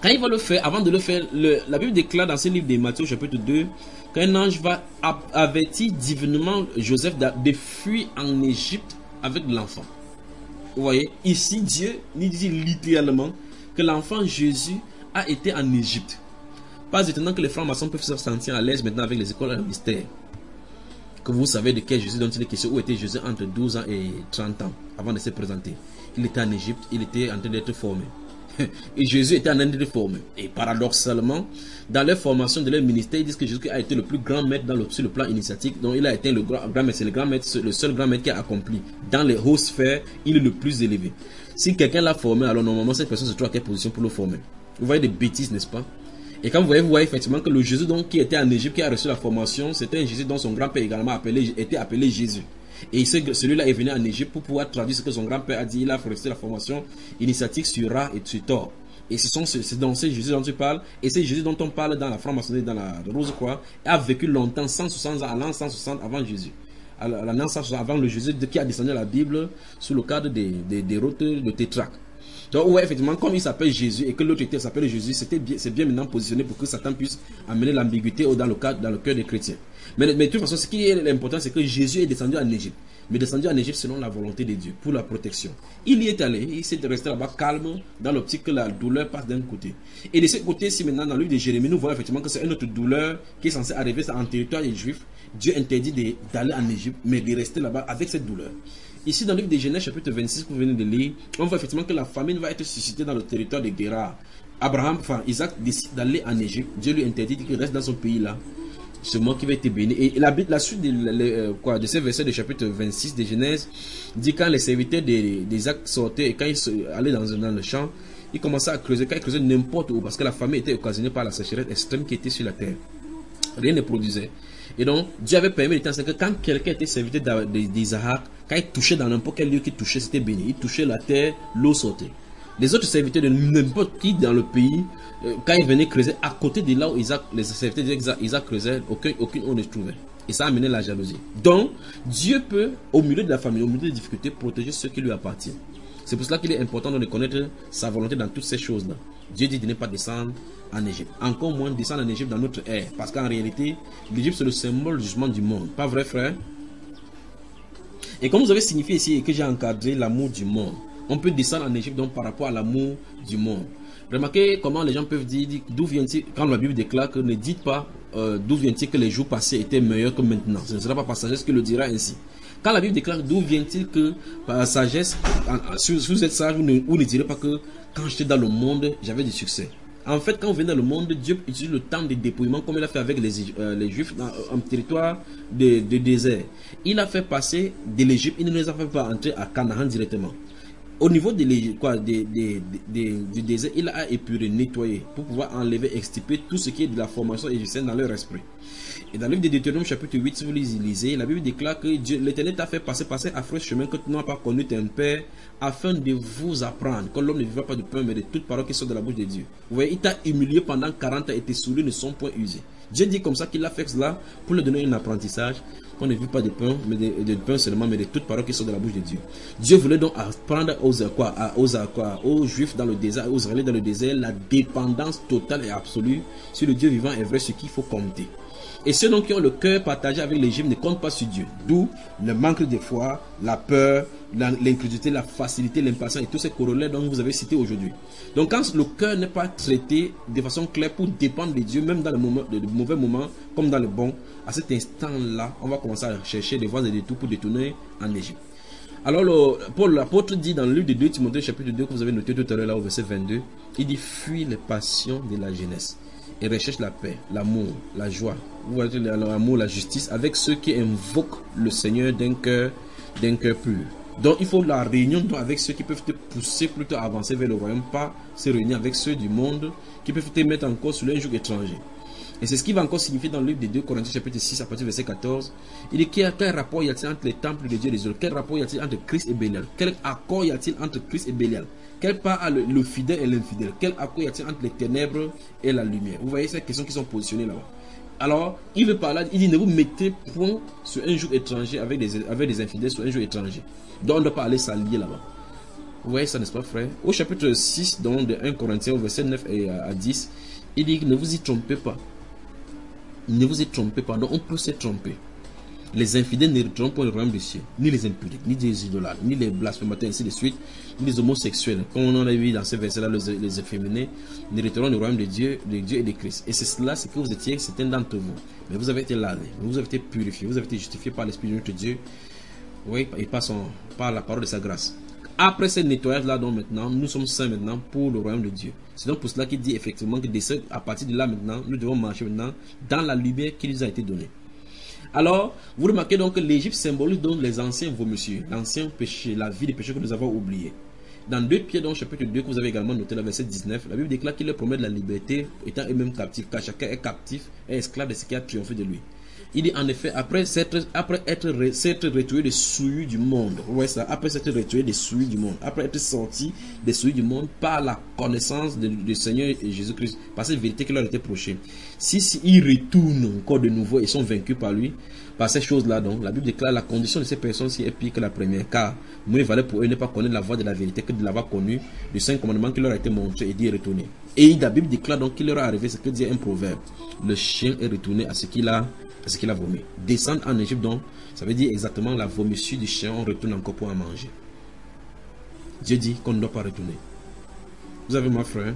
Speaker 3: Quand il va le faire, avant de le faire, la Bible déclare dans ce livre de Matthieu chapitre 2 qu'un ange va avertir divinement Joseph de fuir en Égypte avec l'enfant. Vous voyez, ici Dieu nous dit littéralement que l'enfant Jésus a été en Égypte. Pas étonnant que les francs-maçons peuvent se sentir à l'aise maintenant avec les écoles de mystère. Que vous savez de quel Jésus dont il est question, où était Jésus entre 12 ans et 30 ans avant de se présenter. Il était en Égypte, il était en train d'être formé. Et Jésus était en train d'être formé. Et paradoxalement, dans leur formation de leur ministère, ils disent que Jésus a été le plus grand maître sur le plan initiatique. Donc il a été le grand maître, c'est le seul grand maître qui a accompli. Dans les hautes sphères, il est le plus élevé. Si quelqu'un l'a formé, alors normalement cette personne se trouve à quelle position pour le former? Vous voyez des bêtises, n'est-ce pas? Et quand vous voyez effectivement que le Jésus donc, qui était en Égypte, qui a reçu la formation, c'était un Jésus dont son grand-père également était appelé Jésus. Et celui-là est venu en Égypte pour pouvoir traduire ce que son grand-père a dit. Il a reçu la formation initiatique sur Ra et sur Thor. Et c'est dans ce Jésus dont tu parles. Et c'est Jésus dont on parle dans la franc-maçonnerie, dans la Rose-Croix. Et a vécu longtemps, 160 ans, à l'an 160 avant Jésus. À l'an 160 avant le Jésus qui a descendu la Bible sous le cadre des routes de Tétraque. Donc, ouais, effectivement, comme il s'appelle Jésus et que l'autre s'appelle Jésus, c'est bien maintenant positionné pour que Satan puisse amener l'ambiguïté dans le cœur des chrétiens. Mais de toute façon, ce qui est important, c'est que Jésus est descendu en Égypte. Mais descendu en Égypte selon la volonté de Dieu, pour la protection. Il y est allé, il s'est resté là-bas calme, dans l'optique que la douleur passe d'un côté. Et de ce côté-ci, maintenant, dans le livre de Jérémie, nous voyons effectivement que c'est une autre douleur qui est censée arriver en territoire des Juifs. Dieu interdit d'aller en Égypte, mais de rester là-bas avec cette douleur. Ici, dans le livre de Genèse, chapitre 26, que vous venez de lire, on voit effectivement que la famine va être suscitée dans le territoire de Guérar. Isaac décide d'aller en Égypte. Dieu lui interdit qu'il reste dans son pays là. Ce mot qui va être béni. Et la suite de ces versets de chapitre 26 de Genèse dit quand les serviteurs d'Isaac sortaient et quand ils allaient dans le champ, ils commençaient à creuser. Quand ils creusaient n'importe où, parce que la famine était occasionnée par la sécheresse extrême qui était sur la terre. Rien ne produisait. Et donc, Dieu avait permis de temps que quand quelqu'un était serviteur d'Isaac, quand il touchait dans n'importe quel lieu qu'il touchait, c'était béni. Il touchait la terre, l'eau sortait. Les autres serviteurs de n'importe qui dans le pays, quand ils venaient creuser à côté de là où les serviteurs d'Isaac creusaient, aucune eau ne trouvait. Et ça a amené la jalousie. Donc, Dieu peut, au milieu de la famille, au milieu des difficultés, protéger ceux qui lui appartiennent. C'est pour cela qu'il est important de connaître sa volonté dans toutes ces choses-là. Dieu dit de ne pas descendre en Égypte. Encore moins descendre en Égypte dans notre ère. Parce qu'en réalité, l'Égypte c'est le symbole du jugement du monde. Pas vrai, frère? Et comme vous avez signifié ici et que j'ai encadré l'amour du monde, on peut descendre en Égypte donc par rapport à l'amour du monde. Remarquez comment les gens peuvent dire d'où vient-il, quand la Bible déclare que ne dites pas d'où vient-il que les jours passés étaient meilleurs que maintenant. Ce ne sera pas par sagesse que le dira ainsi. Quand la Bible déclare d'où vient-il que par sagesse, si vous êtes sage, vous ne direz pas que quand j'étais dans le monde, j'avais du succès. En fait, quand vous venez dans le monde, Dieu utilise le temps de dépouillement comme il a fait avec les Juifs dans un territoire de désert. Il a fait passer de l'Égypte, il ne les a fait pas entrer à Canaan directement. Au niveau du désert, il a épuré, nettoyé pour pouvoir enlever, extirper tout ce qui est de la formation égyptienne dans leur esprit. Et dans le livre de Deutéronome chapitre 8, si vous lisez, la Bible déclare que l'Éternel t'a fait passer affreux chemin que tu n'as pas connu ton Père, afin de vous apprendre que l'homme ne vivra pas de pain, mais de toute parole qui sort de la bouche de Dieu. Vous voyez, il t'a humilié pendant 40 ans et tes souliers ne sont point usés. Dieu dit comme ça qu'il a fait cela pour lui donner un apprentissage, qu'on ne vit pas de pain, mais de pain seulement, mais de toute parole qui sort de la bouche de Dieu. Dieu voulait donc apprendre aux Juifs dans le désert, aux Israélites dans le désert, la dépendance totale et absolue sur le Dieu vivant et vrai, ce qu'il faut compter. Et ceux donc qui ont le cœur partagé avec l'Égypte ne comptent pas sur Dieu. D'où le manque de foi, la peur, l'incrédulité, la facilité, l'impatience et tous ces corollaires dont vous avez cités aujourd'hui. Donc quand le cœur n'est pas traité de façon claire pour dépendre de Dieu, même dans le mauvais moments comme dans le bon, à cet instant-là, on va commencer à chercher des voies et des détours pour détourner en Égypte. Alors Paul l'apôtre dit dans le livre de 2 Timothée chapitre 2 que vous avez noté tout à l'heure là au verset 22, il dit fuis les passions de la jeunesse et recherche la paix, l'amour, la joie, vous voyez l'amour, la justice avec ceux qui invoquent le Seigneur d'un cœur pur. Donc il faut la réunion avec ceux qui peuvent te pousser plutôt à avancer vers le royaume, pas se réunir avec ceux du monde qui peuvent te mettre encore sur un joug étranger. Et c'est ce qui va encore signifier dans le livre de 2 Corinthiens chapitre 6 à partir du verset 14. Il dit quel rapport y a-t-il entre les temples de Dieu et les autres? Quel rapport y a-t-il entre Christ et Bélial? Quel accord y a-t-il entre Christ et Bélial? Quel part a le fidèle et l'infidèle? Quel accord y a-t-il entre les ténèbres et la lumière? Vous voyez ces questions qui sont positionnées là-bas. Alors, il veut parler, il dit ne vous mettez point sur un joug étranger avec des infidèles sur un joug étranger. Donc on ne doit pas aller s'allier là-bas. Vous voyez ça, n'est-ce pas, frère? Au chapitre 6, donc, de 1 Corinthiens, au verset 9 et à 10, il dit, ne vous y trompez pas. Ne vous y trompez pas. Donc, on peut se tromper. Les infidèles n'hériteront pas le royaume des cieux, ni les impudiques, ni les idolâtres, ni les blasphémateurs, ainsi de suite, ni les homosexuels. Comme on en a vu dans ce verset-là, les efféminés n'hériteront le royaume de Dieu et de Christ. Et c'est cela, c'est que vous étiez certains d'entre vous. Mais vous avez été lavés, vous avez été purifiés, vous avez été justifiés par l'Esprit de notre Dieu, oui, et par la parole de sa grâce. Après ce nettoyage-là, donc maintenant, nous sommes saints maintenant pour le royaume de Dieu. C'est donc pour cela qu'il dit effectivement que à partir de là maintenant, nous devons marcher maintenant dans la lumière qui nous a été donnée. Alors, vous remarquez donc que l'Égypte symbolise donc les anciens vomissures, l'ancien péché, la vie des péchés que nous avons oubliés. Dans 2 Pierre, dans chapitre 2, que vous avez également noté, le verset 19, la Bible déclare qu'il leur promet de la liberté, étant eux-mêmes captifs, car chacun est captif et esclave de ce qui a triomphé de lui. Il dit en effet, après être retiré des souillures du monde, ouais, ça, après s'être retiré des souillures du monde, après être sorti des souillures du monde par la connaissance du Seigneur Jésus-Christ, par cette vérité qui leur a été prochée. Si ils retournent encore de nouveau et sont vaincus par lui, par ces choses-là, donc, la Bible déclare la condition de ces personnes-ci est pire que la première, car mieux valait pour eux ne pas connaître la voie de la vérité que de l'avoir connue, du saint commandement qui leur a été montré et d'y retourner. Et la Bible déclare donc qu'il leur est arrivé ce que dit un proverbe: le chien est retourné à ce qu'il a vomi. Descendre en Égypte, donc, ça veut dire exactement la vomissure du chien, on retourne encore pour en manger. Dieu dit qu'on ne doit pas retourner. Vous avez mon frère?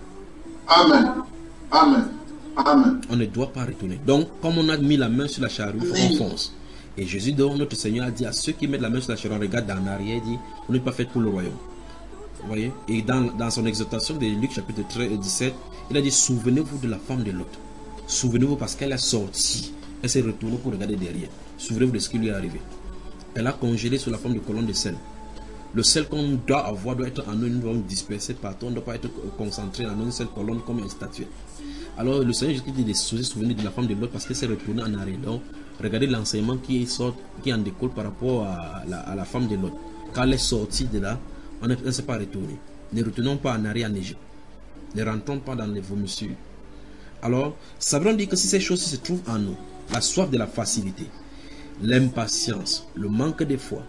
Speaker 8: Amen. Amen. Amen.
Speaker 3: On ne doit pas retourner. Donc, comme on a mis la main sur la charrue, on fonce. Et Jésus, donc, notre Seigneur, a dit à ceux qui mettent la main sur la charrue, on regarde en arrière, dit, on n'est pas fait pour le royaume. Vous voyez? Et dans son exhortation de Luc chapitre 13 et 17, il a dit, souvenez-vous de la femme de Lot. Souvenez-vous parce qu'elle est sortie. Elle s'est retournée pour regarder derrière. Souvenez-vous de ce qui lui est arrivé. Elle a congelé sous la forme de colonne de sel. Le sel qu'on doit avoir doit être en nous, nous devons disperser partout. On ne doit pas être concentré en une seule colonne comme une statue. Alors le Seigneur Jésus dit de se souvenir de la femme de Lot parce qu'elle s'est retournée en arrière. Donc regardez l'enseignement qui en découle par rapport à la femme de Lot. Quand elle est sortie de là, on ne s'est pas retourné. Ne retournons pas en arrière en Égypte. Ne rentrons pas dans les vomissures. Alors, ça veut dire que si ces choses se trouvent en nous, la soif de la facilité, l'impatience, le manque de foi,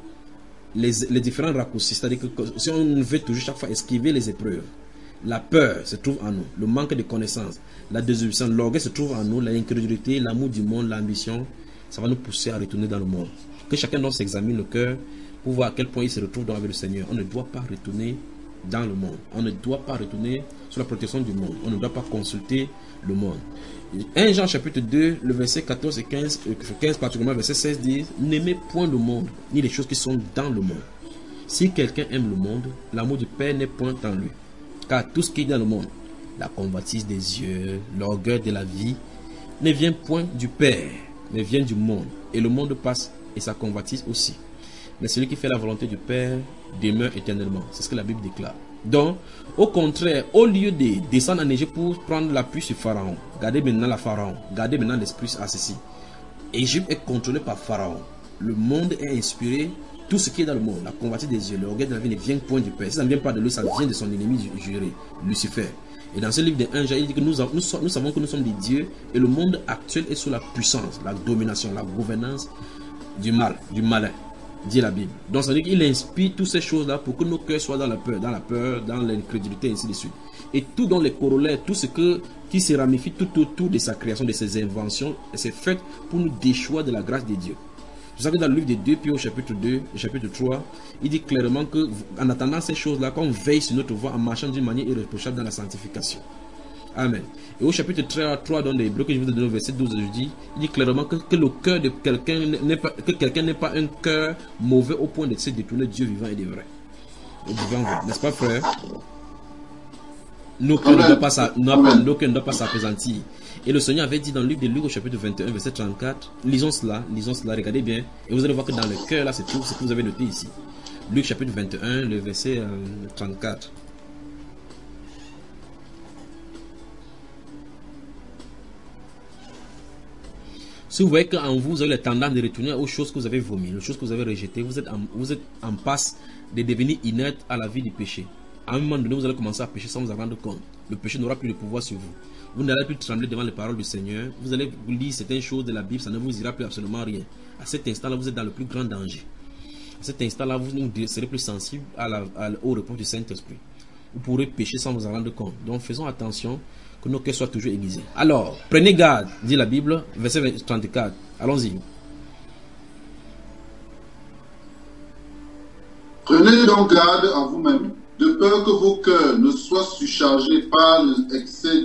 Speaker 3: les différents raccourcis, c'est-à-dire que si on veut toujours chaque fois esquiver les épreuves, la peur se trouve en nous, le manque de connaissances, la désobéissance, l'orgueil se trouve en nous, l'incrédulité, l'amour du monde, l'ambition, ça va nous pousser à retourner dans le monde. Que chacun d'entre s'examine le cœur pour voir à quel point il se retrouve avec le Seigneur. On ne doit pas retourner dans le monde. On ne doit pas retourner sous la protection du monde. On ne doit pas consulter le monde. 1 Jean chapitre 2, le verset 14 et 15 particulièrement verset 16 dit: n'aimez point le monde, ni les choses qui sont dans le monde. Si quelqu'un aime le monde, l'amour du Père n'est point en lui. Car tout ce qui est dans le monde, la convoitise des yeux, l'orgueil de la vie, ne vient point du Père, mais vient du monde. Et le monde passe et sa convoitise aussi. Mais celui qui fait la volonté du Père demeure éternellement. C'est ce que la Bible déclare. Donc, au contraire, au lieu de descendre en Égypte pour prendre l'appui sur Pharaon, regardez maintenant la Pharaon, regardez maintenant l'esprit à ceci. Égypte est contrôlée par Pharaon. Le monde est inspiré, tout ce qui est dans le monde, la convoitise des yeux, l'orgueil de la vie ne vient point du Père. Si ça ne vient pas de lui, ça vient de son ennemi juré, Lucifer. Et dans ce livre de 1 Jean, il dit que nous savons que nous sommes des dieux et le monde actuel est sous la puissance, la domination, la gouvernance du mal, du malin. Dit la Bible. Donc ça veut dire qu'il inspire toutes ces choses là pour que nos cœurs soient dans la peur, dans l'incrédulité, ainsi de suite. Et tout dans les corollaires, tout ce qui se ramifie tout autour de sa création, de ses inventions, c'est fait pour nous déchoir de la grâce de Dieu. C'est ça que dans le livre de 2 Pierre au chapitre 2, chapitre 3, il dit clairement que en attendant ces choses là, qu'on veille sur notre voie en marchant d'une manière irréprochable dans la sanctification. Amen. Et au chapitre 3 dans les Hébreux que je vous ai donné au verset 12, il dit clairement que le cœur de quelqu'un n'est pas un cœur mauvais au point de se détourner de Dieu vivant et de vrai. N'est-ce pas, frère? Nos cœurs ne doivent pas s'appesantir. Et le Seigneur avait dit dans le livre de Luc au chapitre 21, verset 34, lisons cela, regardez bien, et vous allez voir que dans le cœur là se trouve ce que vous avez noté ici. Luc chapitre 21, le verset 34. Si vous voyez qu'en vous, vous avez la tendance de retourner aux choses que vous avez vomi, aux choses que vous avez rejetées, vous êtes en passe de devenir inerte à la vie du péché. À un moment donné, vous allez commencer à pécher sans vous en rendre compte. Le péché n'aura plus de pouvoir sur vous. Vous n'allez plus trembler devant les paroles du Seigneur. Vous allez vous lire certaines choses de la Bible, ça ne vous ira plus absolument rien. À cet instant-là, vous êtes dans le plus grand danger. À cet instant-là, vous serez plus sensible au repos du Saint-Esprit. Vous pourrez pécher sans vous en rendre compte. Donc faisons attention que nos cœurs soient toujours aiguisés. Alors, prenez garde, dit la Bible, verset 34. Allons-y.
Speaker 8: Prenez donc garde à vous-même, de peur que vos cœurs ne soient surchargés par l'excès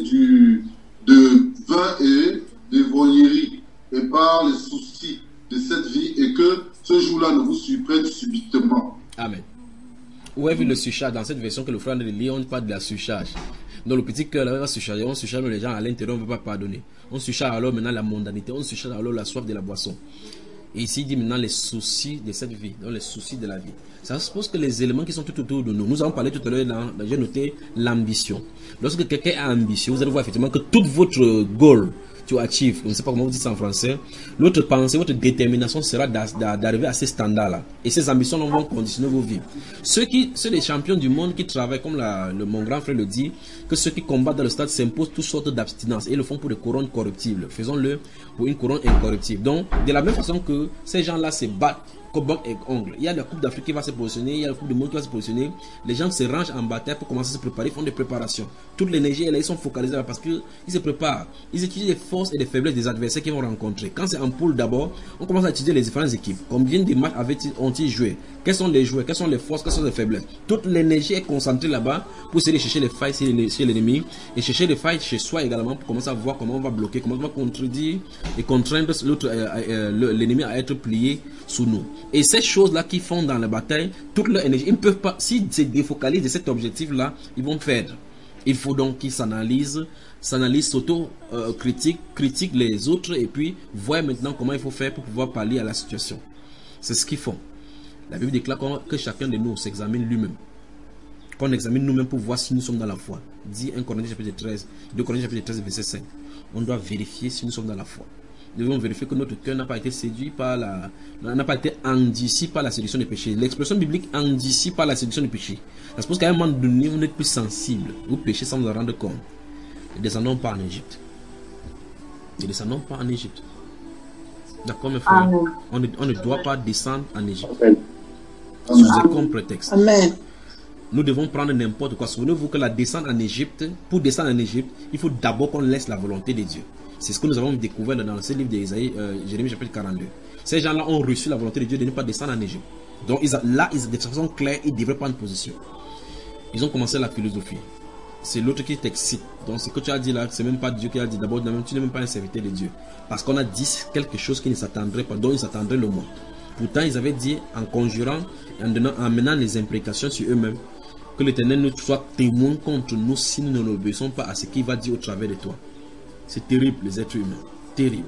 Speaker 8: de vin et de voyerie, et par les soucis de cette vie, et que ce jour-là ne vous surprenne subitement.
Speaker 3: Amen. Où est-ce le surcharge? Dans cette version que le frère de Léon, on parle de la surcharge. Dans le petit cœur, là, va surcharger. On surcharge les gens à l'intérieur, on ne veut pas pardonner. On surcharge alors maintenant la mondanité, on surcharge alors la soif de la boisson. Et ici, il dit maintenant les soucis de cette vie, donc les soucis de la vie. Ça suppose que les éléments qui sont tout autour de nous, nous avons parlé tout à l'heure, j'ai noté l'ambition. Lorsque quelqu'un est ambitieux, vous allez voir effectivement que toute votre goal to achieve, je ne sais pas comment vous dites ça en français, votre pensée, votre détermination sera d'arriver à ces standards-là. Et ces ambitions vont conditionner vos vies. Ceux les champions du monde qui travaillent, comme mon grand frère le dit, que ceux qui combattent dans le stade s'imposent toutes sortes d'abstinence et le font pour des couronnes corruptibles. Faisons-le pour une couronne incorruptible. Donc, de la même façon que ces gens-là se battent, comme et ongles. Il y a la Coupe d'Afrique qui va se positionner, il y a la Coupe du Monde qui va se positionner. Les gens se rangent en bataille pour commencer à se préparer, ils font des préparations. Toute l'énergie, ils sont focalisés là parce qu'ils se préparent. Ils étudient les forces et les faiblesses des adversaires qu'ils vont rencontrer. Quand c'est en poule d'abord, on commence à étudier les différentes équipes. Combien de matchs ont-ils joué? Quels sont les joueurs? Quelles sont les forces? Quelles sont les faiblesses? Toute l'énergie est concentrée là-bas pour essayer de chercher les failles chez l'ennemi et chercher les failles chez soi également pour commencer à voir comment on va bloquer, comment on va contredire et contraindre l'ennemi à être plié sous nous. Et ces choses-là qui font dans la bataille, toute leur énergie, ils ne peuvent pas, s'ils se défocalisent de cet objectif-là, ils vont perdre. Il faut donc qu'ils s'analysent, critiquent les autres et puis voient maintenant comment il faut faire pour pouvoir pallier à la situation. C'est ce qu'ils font. La Bible déclare que chacun de nous s'examine lui-même. Qu'on examine nous-mêmes pour voir si nous sommes dans la foi. Dit 1 Corinthiens chapitre 13, 2 Corinthiens chapitre 13 verset 5. On doit vérifier si nous sommes dans la foi. Nous devons vérifier que notre cœur n'a pas été séduit par n'a pas été endurci par la séduction du péché. L'expression biblique endurci par la séduction du péché. Ça suppose qu'à un moment donné, vous n'êtes plus sensible. Vous péchez sans vous en rendre compte. Ne descendons pas en Égypte. Ne descendons pas en Égypte. D'accord, mes frères? On ne doit pas descendre en Égypte. Sous aucun prétexte.
Speaker 4: Amen.
Speaker 3: Nous devons prendre n'importe quoi. Souvenez-vous que la descente en Égypte, pour descendre en Égypte, il faut d'abord qu'on laisse la volonté de Dieu. C'est ce que nous avons découvert dans ce livre d'Ésaïe, Jérémie chapitre 42. Ces gens-là ont reçu la volonté de Dieu de ne pas descendre en Égypte. Donc de façon claire, ils devraient prendre position. Ils ont commencé la philosophie. C'est l'autre qui t'excite. Donc ce que tu as dit là, c'est même pas Dieu qui a dit. D'abord, tu n'es même pas un serviteur de Dieu. Parce qu'on a dit quelque chose qui ne s'attendrait pas, dont ils s'attendraient le moins. Pourtant, ils avaient dit en conjurant et en menant les implications sur eux-mêmes, que l'Éternel nous soit témoin contre nous si nous n'obéissons pas à ce qu'il va dire au travers de toi. C'est terrible, les êtres humains. Terrible.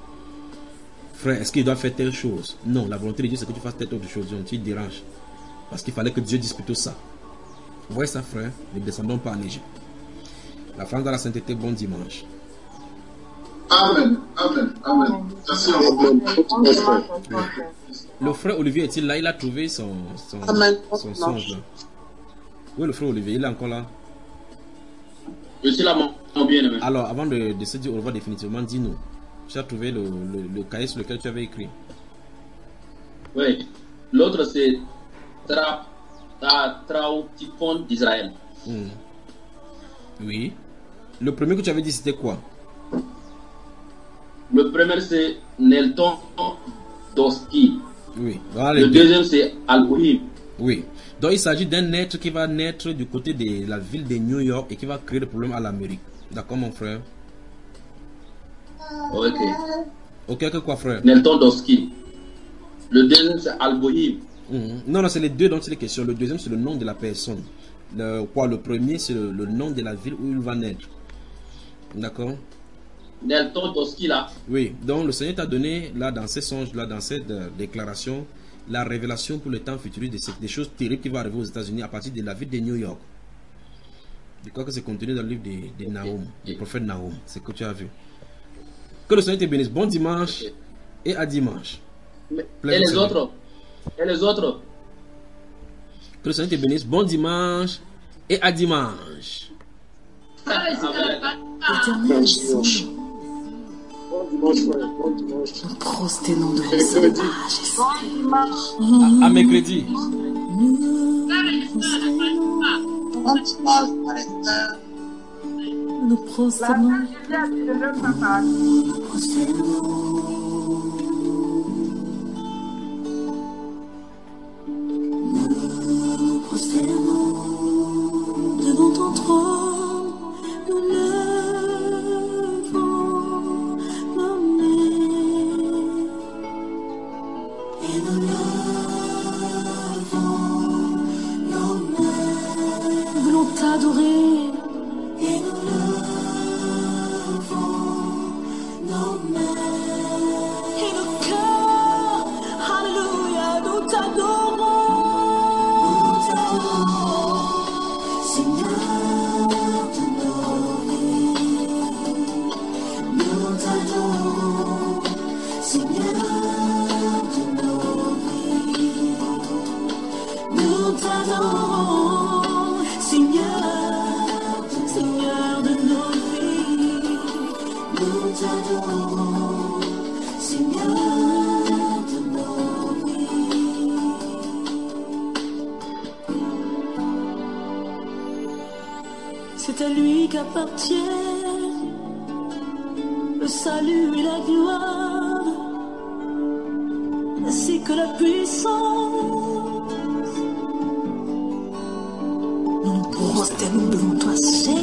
Speaker 3: Frère, est-ce qu'il doit faire telle chose? Non, la volonté de Dieu, c'est que tu fasses telle autre chose. Donc, tu te déranges. Parce qu'il fallait que Dieu dise plutôt ça. Vous voyez ça, frère? Ne descendons pas en Égypte. La France dans la sainteté, bon dimanche.
Speaker 8: Amen. Amen. Amen. Merci à vous.
Speaker 3: Le frère Olivier est-il là? Il a trouvé son songe là. Oui, le frère Olivier, il est encore là.
Speaker 6: Je suis là, mon bien-aimé.
Speaker 3: Alors, avant de se dire au revoir définitivement, dis-nous, tu as trouvé le cahier sur lequel tu avais écrit?
Speaker 6: Oui. L'autre, c'est Traotifon d'Israël.
Speaker 3: Oui. Le premier que tu avais dit, c'était quoi?
Speaker 6: Le premier, c'est Nelton Doski.
Speaker 3: Oui.
Speaker 6: Le deuxième, c'est Al-Ouhib.
Speaker 3: Oui. Donc il s'agit d'un être qui va naître du côté de la ville de New York et qui va créer des problèmes à l'Amérique. D'accord, mon frère?
Speaker 6: Ok.
Speaker 3: Ok, que quoi, frère?
Speaker 6: Nelton Doski. Le deuxième, c'est Al-Ouhib.
Speaker 3: Non, c'est les deux dont il est question. Le deuxième, c'est le nom de la personne. Le premier, c'est le nom de la ville où il va naître. D'accord?
Speaker 6: Nelton Doski, là.
Speaker 3: Oui, donc le Seigneur t'a donné, là, dans ces songes, là, dans cette déclaration, la révélation pour le temps futur des choses terribles qui vont arriver aux États-Unis à partir de la ville de New York. Je crois que c'est contenu dans le livre de Nahum, du prophète Nahum. C'est ce que tu as vu. Que le Seigneur te bénisse. Bon dimanche et à dimanche.
Speaker 6: Et les autres? Et les autres?
Speaker 3: Que le Seigneur te bénisse. Bon dimanche et à dimanche.
Speaker 10: Bon dimanche, bon dimanche.
Speaker 9: prosternons devant sa majesté.
Speaker 3: À mercredi.
Speaker 9: Nous prosternons. Devant ton trône, nous levons nos mains et nous levons nos mains. Nous voulons t'adorer et nous levons nos mains et nos cœurs. Alléluia, nous t'adorons. C'est à lui qu'appartiennent le salut et la gloire, ainsi que la puissance. Nous nous prosternons devant toi, Seigneur.